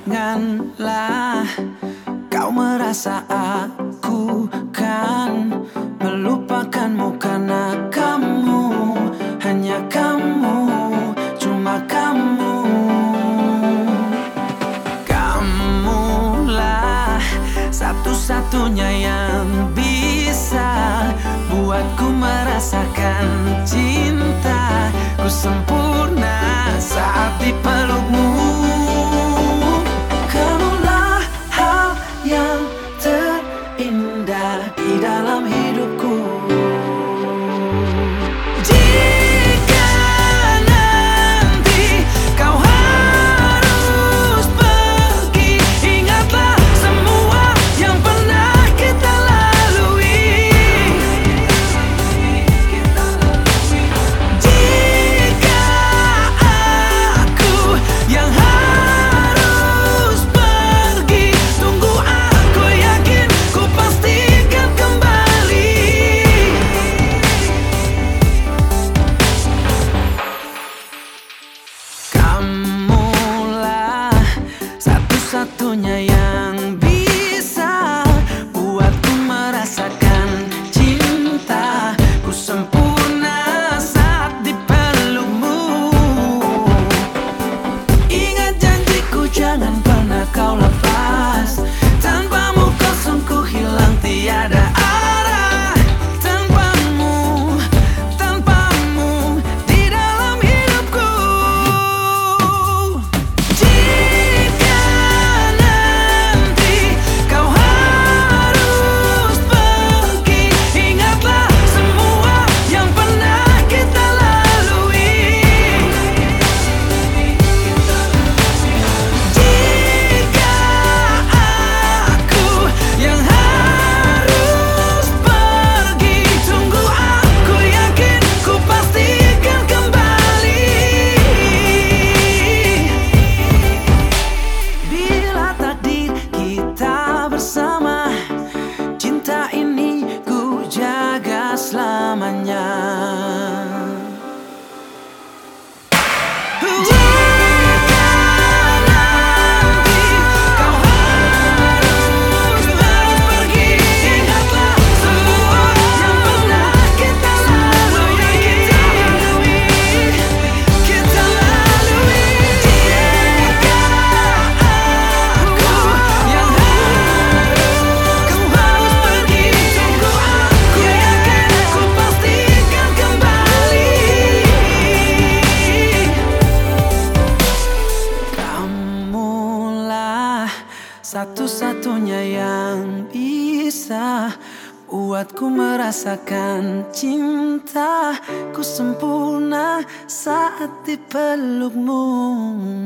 Janganlah kau merasa aku kan melupakanmu, karena kamu, hanya kamu, cuma kamu. Kamulah satu-satunya yang bisa buatku merasakan cinta. Ku sempurna saat dipelukmu. Kamulah hal yang terindah di dalam hidupku. Jika nanti kau harus pergi, ingatlah semua yang pernah kita lalui. Jika aku yang harus pergi, tunggu, aku yakin ku pastikan kembali. Kamulah satu-satunya yang bisa buatku merasakan cinta. Ku sempurna saat dipelukmu. Ingat janjiku, jangan pernah kau lepas. Tanpamu kosongku hilang, tiada arah. Tanpamu, tanpamu di dalam hidupku. Jika nanti kau harus pergi, ingatlah semua yang pernah kita lalui. Jika aku yang harus pergi, tunggu, aku yakin ku pastikan kembali. Bila takdir kita bersama, cinta ini ku jaga selamanya. Jika nanti kau harus pergi, ingatlah semua yang pernah kita lalui. Kita lalui. Jika aku yang harus pergi, tunggu, aku yakin ku pastikan kembali. Kamulah satu-satunya yang bisa buatku merasakan cinta. Ku sempurna saat dipelukmu.